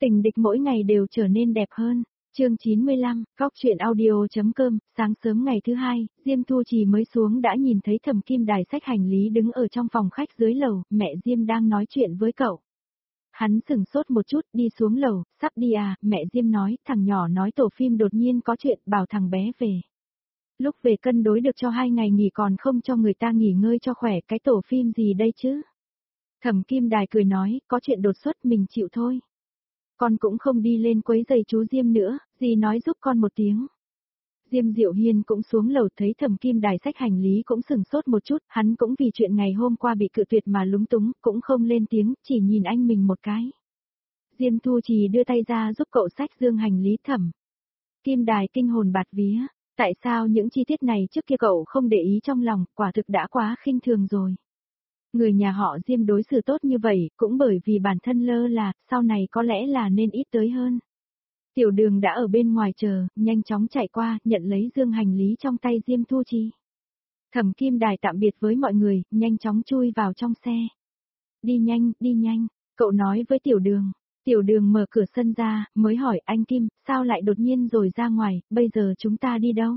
Tình địch mỗi ngày đều trở nên đẹp hơn. Chương 95, Góc truyện audio.com, sáng sớm ngày thứ hai, Diêm Thu Trì mới xuống đã nhìn thấy Thẩm Kim Đài xách hành lý đứng ở trong phòng khách dưới lầu, mẹ Diêm đang nói chuyện với cậu. Hắn sửng sốt một chút, đi xuống lầu, sắp đi à, mẹ Diêm nói, thằng nhỏ nói tổ phim đột nhiên có chuyện, bảo thằng bé về. Lúc về cân đối được cho 2 ngày nghỉ còn không cho người ta nghỉ ngơi cho khỏe, cái tổ phim gì đây chứ? Thẩm Kim Đài cười nói, có chuyện đột xuất mình chịu thôi. Con cũng không đi lên quấy giày chú Diêm nữa, dì nói giúp con một tiếng. Diêm Diệu Hiên cũng xuống lầu thấy Thẩm Kim Đài xách hành lý cũng sừng sốt một chút, hắn cũng vì chuyện ngày hôm qua bị cự tuyệt mà lúng túng, cũng không lên tiếng, chỉ nhìn anh mình một cái. Diêm Thu Trì đưa tay ra giúp cậu xách dương hành lý. Thẩm Kim Đài kinh hồn bạt vía, tại sao những chi tiết này trước kia cậu không để ý trong lòng, quả thực đã quá khinh thường rồi. Người nhà họ Diêm đối xử tốt như vậy, cũng bởi vì bản thân lơ là, sau này có lẽ là nên ít tới hơn. Tiểu Đường đã ở bên ngoài chờ, nhanh chóng chạy qua, nhận lấy dương hành lý trong tay Diêm Thu Trì. Thẩm Kim Đài tạm biệt với mọi người, nhanh chóng chui vào trong xe. Đi nhanh, cậu nói với Tiểu Đường. Tiểu Đường mở cửa sân ra, mới hỏi anh Kim, sao lại đột nhiên rồi ra ngoài, bây giờ chúng ta đi đâu?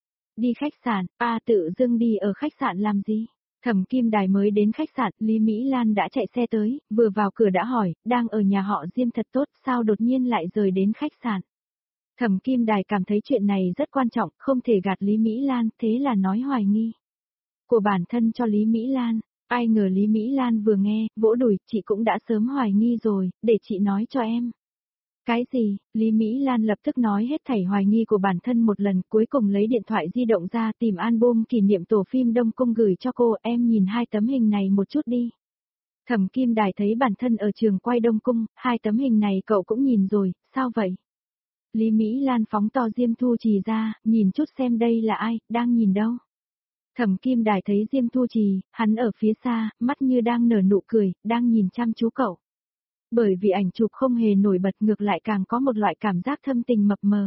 Đi khách sạn, tự dưng đi ở khách sạn làm gì? Thẩm Kim Đài mới đến khách sạn, Lý Mỹ Lan đã chạy xe tới, vừa vào cửa đã hỏi, đang ở nhà họ Diêm thật tốt, sao đột nhiên lại rời đến khách sạn? Thẩm Kim Đài cảm thấy chuyện này rất quan trọng, không thể gạt Lý Mỹ Lan, thế là nói hoài nghi của bản thân cho Lý Mỹ Lan. Ai ngờ Lý Mỹ Lan vừa nghe, vỗ đùi, chị cũng đã sớm hoài nghi rồi, để chị nói cho em. Cái gì? Lý Mỹ Lan lập tức nói hết thảy hoài nghi của bản thân một lần, cuối cùng lấy điện thoại di động ra tìm album kỷ niệm tổ phim Đông Cung gửi cho cô, em nhìn 2 tấm hình này một chút đi. Thẩm Kim Đài thấy bản thân ở trường quay Đông Cung, 2 tấm hình này cậu cũng nhìn rồi, sao vậy? Lý Mỹ Lan phóng to Diêm Thu Trì ra, nhìn chút xem đây là ai, đang nhìn đâu. Thẩm Kim Đài thấy Diêm Thu Trì, hắn ở phía xa, mắt như đang nở nụ cười, đang nhìn chăm chú cậu. Bởi vì ảnh chụp không hề nổi bật ngược lại càng có một loại cảm giác thâm tình mập mờ.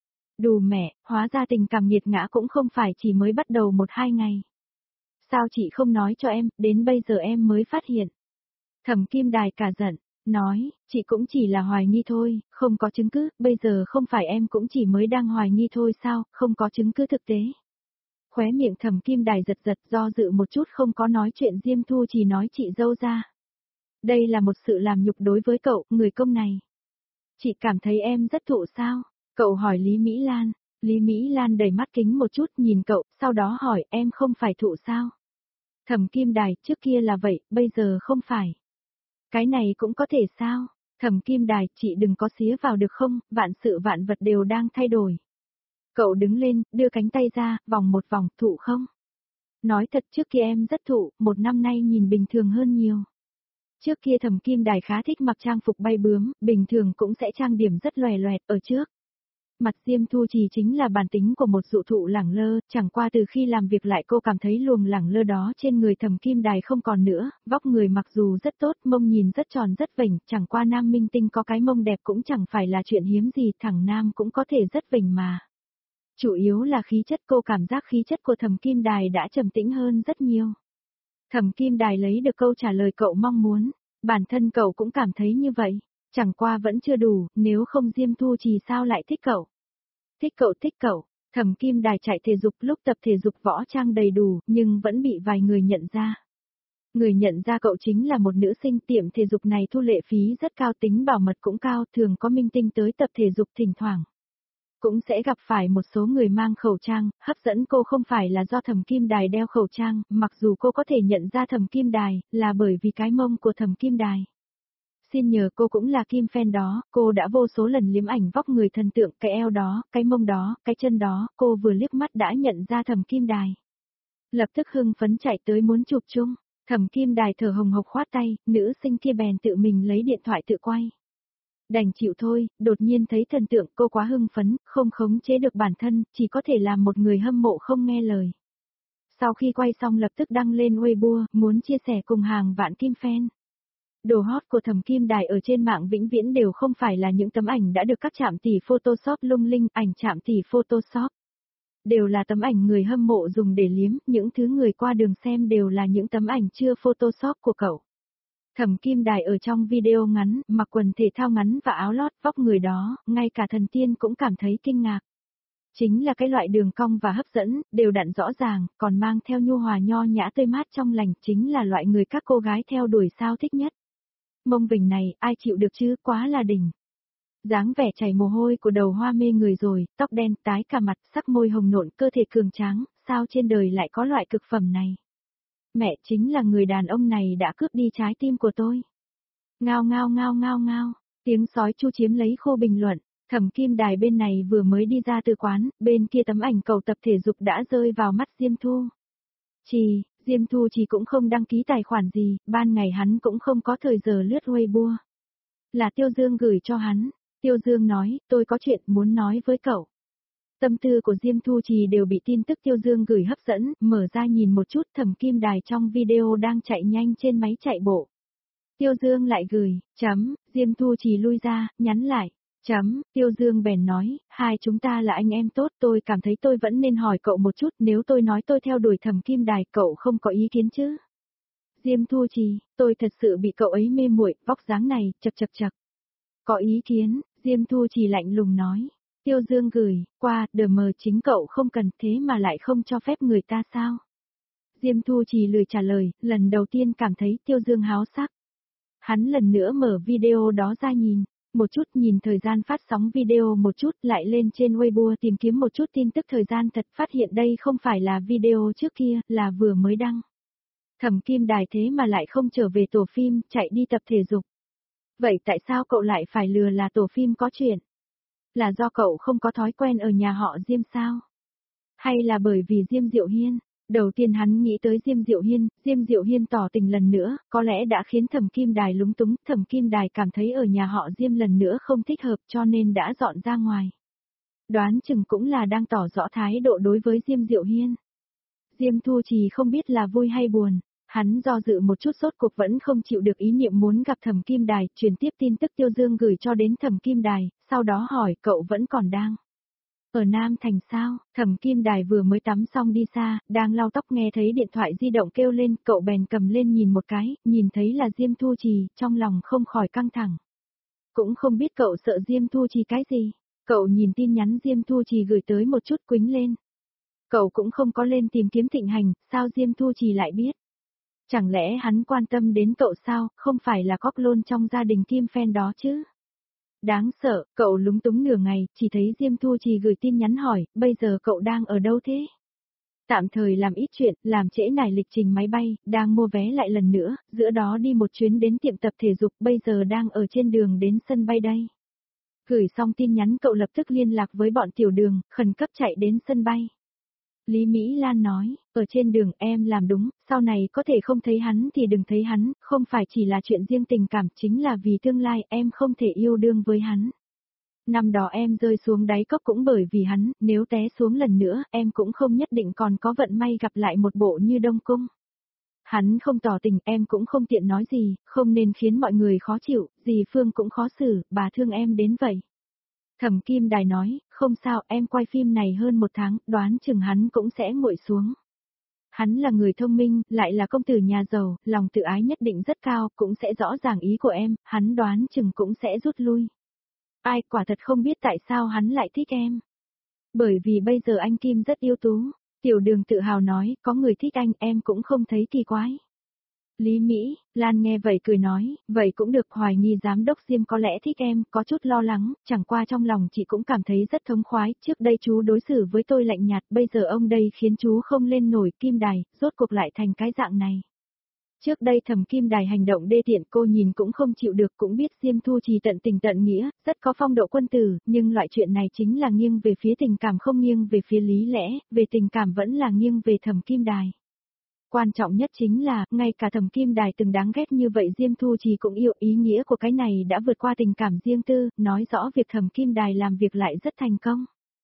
Đù mẹ, hóa ra tình cảm nghiệt ngã cũng không phải chỉ mới bắt đầu 1-2 ngày. Sao chị không nói cho em, đến bây giờ em mới phát hiện. Thẩm Kim Đài cả giận, nói, chị cũng chỉ là hoài nghi thôi, không có chứng cứ, bây giờ không phải em cũng chỉ mới đang hoài nghi thôi sao, không có chứng cứ thực tế. Khóe miệng Thẩm Kim Đài giật giật do dự một chút không có nói chuyện Diêm Thu chỉ nói chị dâu ra. Đây là một sự làm nhục đối với cậu, người công này. Chị cảm thấy em rất thụ sao? Cậu hỏi Lý Mỹ Lan. Lý Mỹ Lan đầy mắt kính một chút nhìn cậu, sau đó hỏi em không phải thụ sao? Thẩm Kim Đài, trước kia là vậy, bây giờ không phải. Cái này cũng có thể sao? Thẩm Kim Đài, chị đừng có xía vào được không, vạn sự vạn vật đều đang thay đổi. Cậu đứng lên, đưa cánh tay ra, vòng một vòng, thụ không? Nói thật trước kia em rất thụ, 1 năm nay nhìn bình thường hơn nhiều. Trước kia Thẩm Kim Đài khá thích mặc trang phục bay bướm, bình thường cũng sẽ trang điểm rất lòe loẹt ở trước. Mặt Diêm Thu Trì chính là bản tính của một dụ thụ lẳng lơ, chẳng qua từ khi làm việc lại cô cảm thấy luồng lẳng lơ đó trên người Thẩm Kim Đài không còn nữa, vóc người mặc dù rất tốt, mông nhìn rất tròn rất vểnh, chẳng qua nam minh tinh có cái mông đẹp cũng chẳng phải là chuyện hiếm gì, thằng nam cũng có thể rất vểnh mà. Chủ yếu là khí chất, cô cảm giác khí chất của Thẩm Kim Đài đã trầm tĩnh hơn rất nhiều. Thẩm Kim Đài lấy được câu trả lời cậu mong muốn, bản thân cậu cũng cảm thấy như vậy, chẳng qua vẫn chưa đủ, nếu không Diêm Thu Trì sao lại thích cậu. Thích cậu, Thẩm Kim Đài chạy thể dục lúc tập thể dục võ trang đầy đủ, nhưng vẫn bị vài người nhận ra. Người nhận ra cậu chính là một nữ sinh, tiệm thể dục này thu lệ phí rất cao, tính bảo mật cũng cao, thường có minh tinh tới tập thể dục thỉnh thoảng. Cũng sẽ gặp phải một số người mang khẩu trang, hấp dẫn cô không phải là do Thẩm Kim Đài đeo khẩu trang, mặc dù cô có thể nhận ra Thẩm Kim Đài, là bởi vì cái mông của Thẩm Kim Đài. Xin nhờ cô cũng là Kim fan đó, cô đã vô số lần liếm ảnh vóc người thần tượng, cái eo đó, cái mông đó, cái chân đó, cô vừa liếc mắt đã nhận ra Thẩm Kim Đài. Lập tức hưng phấn chạy tới muốn chụp chung, Thẩm Kim Đài thở hồng hộc khoát tay, nữ sinh kia bèn tự mình lấy điện thoại tự quay. Đành chịu thôi, đột nhiên thấy thần tượng cô quá hưng phấn, không khống chế được bản thân, chỉ có thể làm một người hâm mộ không nghe lời. Sau khi quay xong lập tức đăng lên Weibo, muốn chia sẻ cùng hàng vạn Kim fan. Đồ hot của Thẩm Kim Đài ở trên mạng vĩnh viễn đều không phải là những tấm ảnh đã được các trạm tỷ Photoshop lung linh, ảnh trạm tỷ Photoshop. Đều là tấm ảnh người hâm mộ dùng để liếm, những thứ người qua đường xem đều là những tấm ảnh chưa Photoshop của cậu. Thẩm Kim Đài ở trong video ngắn, mặc quần thể thao ngắn và áo lót, vóc người đó, ngay cả thần tiên cũng cảm thấy kinh ngạc. Chính là cái loại đường cong và hấp dẫn, đều đặn rõ ràng, còn mang theo nhu hòa nho nhã tươi mát trong lành, chính là loại người các cô gái theo đuổi sao thích nhất. Mông vỉnh này, ai chịu được chứ, quá là đỉnh. Dáng vẻ chảy mồ hôi của đầu hoa mê người rồi, tóc đen, tái cả mặt, sắc môi hồng nộn, cơ thể cường tráng, sao trên đời lại có loại cực phẩm này. Mẹ chính là người đàn ông này đã cướp đi trái tim của tôi. Ngao ngao ngao ngao ngao, tiếng sói chu chiếm lấy khu bình luận. Thẩm Kim Đài bên này vừa mới đi ra từ quán, bên kia tấm ảnh cậu tập thể dục đã rơi vào mắt Diêm Thu. Diêm Thu chỉ cũng không đăng ký tài khoản gì, ban ngày hắn cũng không có thời giờ lướt Weibo. Là Tiêu Dương gửi cho hắn. Tiêu Dương nói, tôi có chuyện muốn nói với cậu. Tâm tư của Diêm Thu Trì đều bị tin tức Tiêu Dương gửi hấp dẫn, mở ra nhìn một chút Thẩm Kim Đài trong video đang chạy nhanh trên máy chạy bộ. Tiêu Dương lại gửi, Diêm Thu Trì lui ra, nhắn lại. Tiêu Dương bèn nói, hai chúng ta là anh em tốt, tôi cảm thấy tôi vẫn nên hỏi cậu một chút, nếu tôi nói tôi theo đuổi Thẩm Kim Đài, cậu không có ý kiến chứ? Diêm Thu Trì, tôi thật sự bị cậu ấy mê muội, vóc dáng này, chật. Có ý kiến, Diêm Thu Trì lạnh lùng nói. Tiêu Dương gửi, qua, chính cậu không cần thế mà lại không cho phép người ta sao? Diêm Thu Trì lười trả lời, lần đầu tiên cảm thấy Tiêu Dương háo sắc. Hắn lần nữa mở video đó ra nhìn. Một chút nhìn thời gian phát sóng video một chút lại lên trên Weibo tìm kiếm một chút tin tức thời gian thật phát hiện đây không phải là video trước kia, là vừa mới đăng. Thẩm Kim Đài thế mà lại không trở về tổ phim, chạy đi tập thể dục. Vậy tại sao cậu lại phải lừa là tổ phim có chuyện? Là do cậu không có thói quen ở nhà họ Diêm sao? Hay là bởi vì Diêm Diệu Hiên? Đầu tiên hắn nghĩ tới Diêm Diệu Hiên tỏ tình lần nữa, có lẽ đã khiến Thẩm Kim Đài lúng túng, Thẩm Kim Đài cảm thấy ở nhà họ Diêm lần nữa không thích hợp cho nên đã dọn ra ngoài. Đoán chừng cũng là đang tỏ rõ thái độ đối với Diêm Diệu Hiên. Diêm Thu Trì không biết là vui hay buồn, hắn do dự một chút sốt cuộc vẫn không chịu được ý niệm muốn gặp Thẩm Kim Đài, truyền tiếp tin tức Tiêu Dương gửi cho đến Thẩm Kim Đài, sau đó hỏi cậu vẫn còn đang ở Nam Thành sao? Thẩm Kim Đài vừa mới tắm xong đi xa, đang lau tóc nghe thấy điện thoại di động kêu lên, cậu bèn cầm lên nhìn một cái, nhìn thấy là Diêm Thu Trì, trong lòng không khỏi căng thẳng. Cũng không biết cậu sợ Diêm Thu Trì cái gì, cậu nhìn tin nhắn Diêm Thu Trì gửi tới một chút quính lên. Cậu cũng không có lên tìm kiếm Thịnh Hành, sao Diêm Thu Trì lại biết? Chẳng lẽ hắn quan tâm đến cậu sao, không phải là cóc lôn trong gia đình Kim Phen đó chứ? Đáng sợ, cậu lúng túng nửa ngày, chỉ thấy Diêm Thu Trì gửi tin nhắn hỏi, bây giờ cậu đang ở đâu thế? Tạm thời làm ít chuyện, làm trễ nải lịch trình máy bay, đang mua vé lại lần nữa, giữa đó đi một chuyến đến tiệm tập thể dục, bây giờ đang ở trên đường đến sân bay đây. Gửi xong tin nhắn cậu lập tức liên lạc với bọn tiểu đường, khẩn cấp chạy đến sân bay. Lý Mỹ Lan nói, ở trên đường em làm đúng, sau này có thể không thấy hắn thì đừng thấy hắn, không phải chỉ là chuyện riêng tình cảm, chính là vì tương lai em không thể yêu đương với hắn. Năm đó em rơi xuống đáy cốc cũng bởi vì hắn, nếu té xuống lần nữa, em cũng không nhất định còn có vận may gặp lại một bộ như Đông Cung. Hắn không tỏ tình, em cũng không tiện nói gì, không nên khiến mọi người khó chịu, dì Phương cũng khó xử, bà thương em đến vậy. Thẩm Kim Đài nói, không sao, em quay phim này hơn 1 tháng, đoán chừng hắn cũng sẽ nguội xuống. Hắn là người thông minh, lại là công tử nhà giàu, lòng tự ái nhất định rất cao, cũng sẽ rõ ràng ý của em, hắn đoán chừng cũng sẽ rút lui. Ai, quả thật không biết tại sao hắn lại thích em. Bởi vì bây giờ anh Kim rất ưu tú. Tiểu Đường tự hào nói, có người thích anh, em cũng không thấy kỳ quái. Lý Mỹ Lan nghe vậy cười nói, vậy cũng được, hoài nghi giám đốc Diêm có lẽ thích em, có chút lo lắng, chẳng qua trong lòng chị cũng cảm thấy rất thống khoái, trước đây chú đối xử với tôi lạnh nhạt, bây giờ ông đây khiến chú không lên nổi. Kim Đài, rốt cuộc lại thành cái dạng này. Trước đây Thẩm Kim Đài hành động đê tiện cô nhìn cũng không chịu được, cũng biết Diêm Thu Trì tận tình tận nghĩa, rất có phong độ quân tử, nhưng loại chuyện này chính là nghiêng về phía tình cảm không nghiêng về phía lý lẽ, về tình cảm vẫn là nghiêng về Thẩm Kim Đài. Quan trọng nhất chính là, ngay cả Thẩm Kim Đài từng đáng ghét như vậy Diêm Thu Trì cũng yêu, ý nghĩa của cái này đã vượt qua tình cảm riêng tư, nói rõ việc Thẩm Kim Đài làm việc lại rất thành công.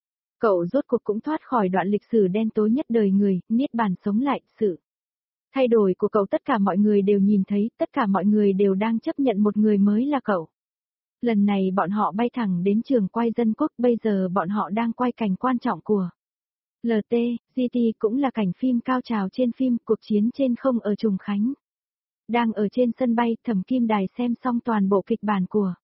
Cậu rốt cuộc cũng thoát khỏi đoạn lịch sử đen tối nhất đời người, niết bàn sống lại, sự thay đổi của cậu tất cả mọi người đều nhìn thấy, tất cả mọi người đều đang chấp nhận một người mới là cậu. Lần này bọn họ bay thẳng đến trường quay Dân Quốc, bây giờ bọn họ đang quay cảnh quan trọng của LT, GT cũng là cảnh phim cao trào trên phim Cuộc chiến trên không ở Trùng Khánh. Đang ở trên sân bay, Thẩm Kim Đài xem xong toàn bộ kịch bản của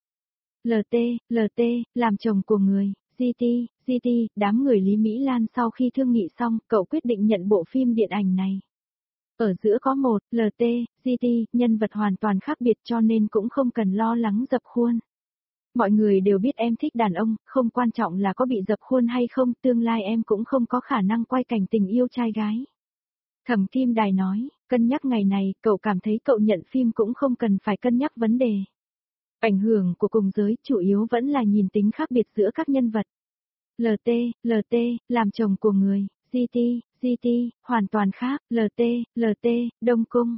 LT, làm chồng của người, GT, đám người Lý Mỹ Lan sau khi thương nghị xong, cậu quyết định nhận bộ phim điện ảnh này. Ở giữa có một, GT, nhân vật hoàn toàn khác biệt cho nên cũng không cần lo lắng dập khuôn. Mọi người đều biết em thích đàn ông, không quan trọng là có bị dập khuôn hay không, tương lai em cũng không có khả năng quay cảnh tình yêu trai gái. Thẩm Kim Đài nói, cân nhắc ngày này, cậu cảm thấy cậu nhận phim cũng không cần phải cân nhắc vấn đề. Ảnh hưởng của cùng giới chủ yếu vẫn là nhìn tính khác biệt giữa các nhân vật. LT, làm chồng của người, GT, hoàn toàn khác, LT, Đông Cung,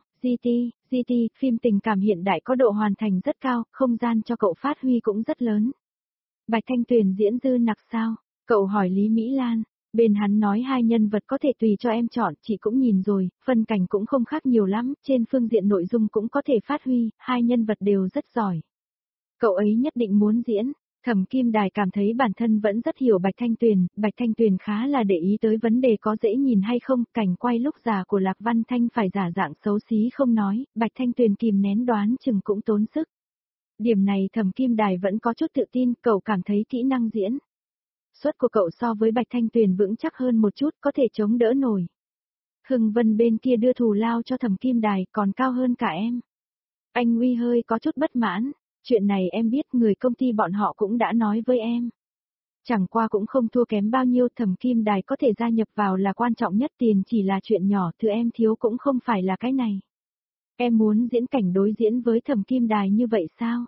GT, phim tình cảm hiện đại có độ hoàn thành rất cao, không gian cho cậu phát huy cũng rất lớn. Bạch Thanh Tuyền diễn dư nặc sao? Cậu hỏi Lý Mỹ Lan. Bên hắn nói hai nhân vật có thể tùy cho em chọn, chị cũng nhìn rồi, phân cảnh cũng không khác nhiều lắm, trên phương diện nội dung cũng có thể phát huy, hai nhân vật đều rất giỏi. Cậu ấy nhất định muốn diễn. Thẩm Kim Đài cảm thấy bản thân vẫn rất hiểu Bạch Thanh Tuyền khá là để ý tới vấn đề có dễ nhìn hay không, cảnh quay lúc già của Lạc Văn Thanh phải giả dạng xấu xí không nói, Bạch Thanh Tuyền kìm nén đoán chừng cũng tốn sức. Điểm này Thẩm Kim Đài vẫn có chút tự tin, cậu cảm thấy kỹ năng diễn xuất của cậu so với Bạch Thanh Tuyền vững chắc hơn một chút, có thể chống đỡ nổi. Hưng Vân bên kia đưa thù lao cho Thẩm Kim Đài còn cao hơn cả em. Anh Uy hơi có chút bất mãn, chuyện này em biết, người công ty bọn họ cũng đã nói với em. Chẳng qua cũng không thua kém bao nhiêu, Thẩm Kim Đài có thể gia nhập vào là quan trọng nhất, tiền chỉ là chuyện nhỏ, thứ em thiếu cũng không phải là cái này. Em muốn diễn cảnh đối diễn với Thẩm Kim Đài như vậy sao?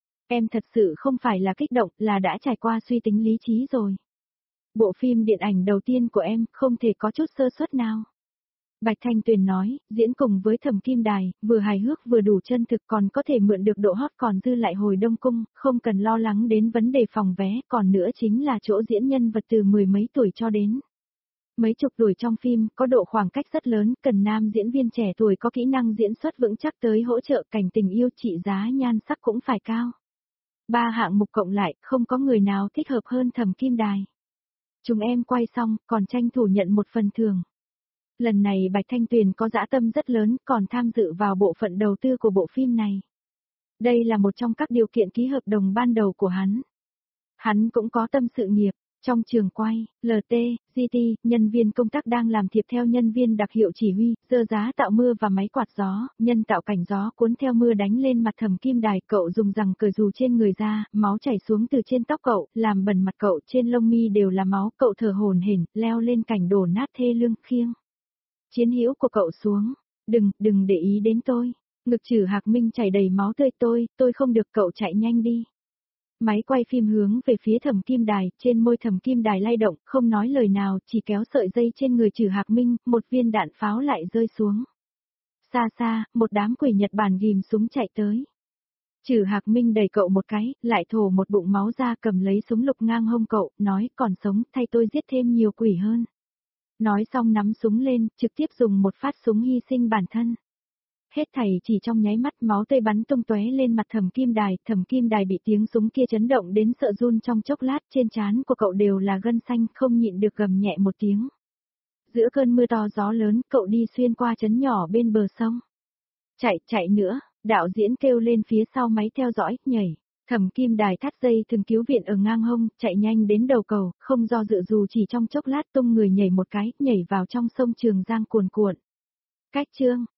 Em thật sự không phải là kích động, là đã trải qua suy tính lý trí rồi. Bộ phim điện ảnh đầu tiên của em, không thể có chút sơ suất nào. Bạch Thanh Tuyền nói, diễn cùng với Thẩm Kim Đài, vừa hài hước vừa đủ chân thực, còn có thể mượn được độ hot, còn dư lại hồi Đông Cung, không cần lo lắng đến vấn đề phòng vé, còn nữa chính là chỗ diễn nhân vật từ mười mấy tuổi cho đến mấy chục tuổi trong phim, có độ khoảng cách rất lớn, cần nam diễn viên trẻ tuổi có kỹ năng diễn xuất vững chắc tới hỗ trợ, cảnh tình yêu trị giá nhan sắc cũng phải cao. 3 hạng mục cộng lại, không có người nào thích hợp hơn Thẩm Kim Đài. Chúng em quay xong, còn tranh thủ nhận một phần thưởng. Lần này Bạch Thanh Tuyền có dã tâm rất lớn, còn tham dự vào bộ phận đầu tư của bộ phim này. Đây là một trong các điều kiện ký hợp đồng ban đầu của hắn. Hắn cũng có tâm sự nghiệp. Trong trường quay, LT, GT, nhân viên công tác đang làm thiệp theo nhân viên đặc hiệu chỉ huy, giơ giá tạo mưa và máy quạt gió, nhân tạo cảnh gió cuốn theo mưa đánh lên mặt Thẩm Kim Đài, cậu dùng rằng cởi dù trên người ra, máu chảy xuống từ trên tóc cậu, làm bẩn mặt cậu, trên lông mi đều là máu, cậu thở hổn hển, leo lên cảnh đổ nát thê lương, khiêng chiến hữu của cậu xuống. Đừng để ý đến tôi. Ngực Trử Hạc Minh chảy đầy máu tươi, tôi không được, cậu chạy nhanh đi. Máy quay phim hướng về phía Thẩm Kim Đài, trên môi Thẩm Kim Đài lay động, không nói lời nào, chỉ kéo sợi dây trên người Trử Hạc Minh, một viên đạn pháo lại rơi xuống. Xa xa, một đám quỷ Nhật Bản ghim súng chạy tới. Trử Hạc Minh đẩy cậu một cái, lại thổ một bụng máu ra, cầm lấy súng lục ngang hông cậu, nói, còn sống, thay tôi giết thêm nhiều quỷ hơn. Nói xong nắm súng lên, trực tiếp dùng một phát súng hy sinh bản thân. Hết thảy chỉ trong nháy mắt, máu tươi bắn tung tóe lên mặt Thẩm Kim Đài bị tiếng súng kia chấn động đến sợ run trong chốc lát, trên trán của cậu đều là gân xanh, không nhịn được gầm nhẹ một tiếng. Giữa cơn mưa to gió lớn, cậu đi xuyên qua trấn nhỏ bên bờ sông. Chạy nữa, đạo diễn kêu lên phía sau máy theo dõi, nhảy. Thẩm Kim Đài thắt dây thừng cứu viện ở ngang hông, chạy nhanh đến đầu cầu, không do dự dù chỉ trong chốc lát tung người nhảy một cái, nhảy vào trong sông Trường Giang cuồn cuộn. Cách chương